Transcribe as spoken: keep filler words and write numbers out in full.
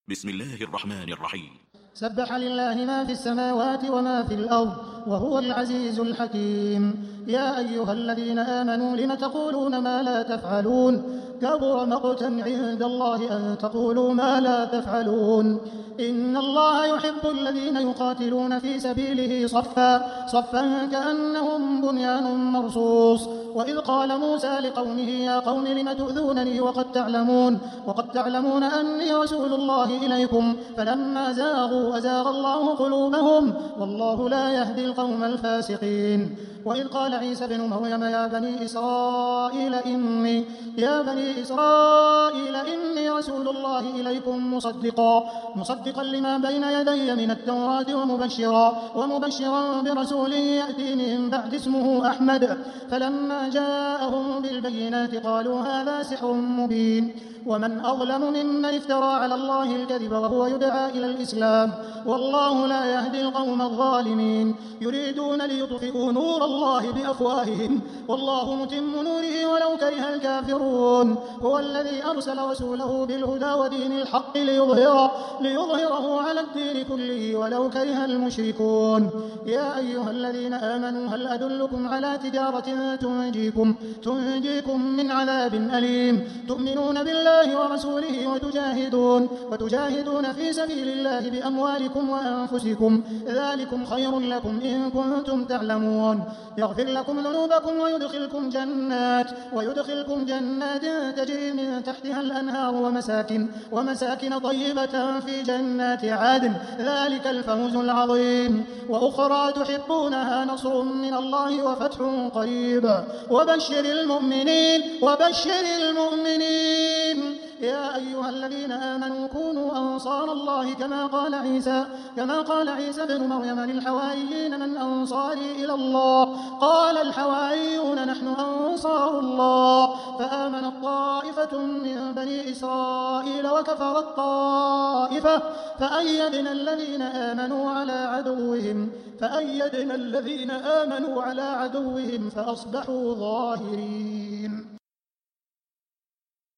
بسم الله الرحمن الرحيم. سبح لله ما في السماوات وما في الأرض وهو العزيز الحكيم. يا أيها الذين آمنوا لم تقولون ما لا تفعلون كبر مقتا عند الله أن تقولوا ما لا تفعلون. إن الله يحب الذين يقاتلون في سبيله صفا صفا كأنهم بنيان مرصوص. وإذ قال موسى لقومه يا قوم لم تؤذونني وقد تعلمون وقد تعلمون أني رسول الله إليكم فلما زاغوا أزاغ الله قلوبهم والله لا يهدي القوم الفاسقين. وإذ قال عيسى بن مريم يا بني إسرائيل إني يا بني إسرائيل إني رسول الله إليكم مصدقا مصدقا لما بين يدي من التوراة ومبشرا ومبشرا برسول يأتي من بعد اسمه أحمد. فلما جاءهم بالبينات قالوا هذا سحر مبين. ومن أظلم ممن افترى على الله الكذب وهو يدعى إلى الإسلام والله لا يهدي القوم الظالمين. يريدون ليطفئوا نور الله بأفواههم والله متم نوره ولو كره الكافرون. هو الذي أرسل رسوله بالهدى ودين الحق ليظهره, ليظهره على الدين كله ولو كره المشركون. يا أيها الذين آمنوا هل أدلكم على تجارة تنجيكم, تنجيكم من عذاب أليم تؤمنون بالله ورسوله وتجاهدون, وتجاهدون في سبيل الله بأموالكم وأنفسكم ذلكم خير لكم إن كنتم تعلمون. يغفر لكم ذنوبكم ويدخلكم جنات, ويدخلكم جنات تجري من تحتها الأنهار ومساكن, ومساكن طيبة في جنات عدن ذلك الفوز العظيم. وأخرى تحبونها نصر من الله وفتح قريب وبشر المؤمنين وبشر المؤمنين. يا أيها الذين آمنوا كونوا أنصار الله كما قال عيسى كما قال عيسى بن مريم للحواريين من أنصاري إلى الله قال الحواريون نحن أنصار الله. فآمنت طائفة من بني إسرائيل وكفرت طائفة فأيدنا الذين آمنوا على عدوهم فأيدنا الذين آمنوا على عدوهم فأصبحوا ظاهرين.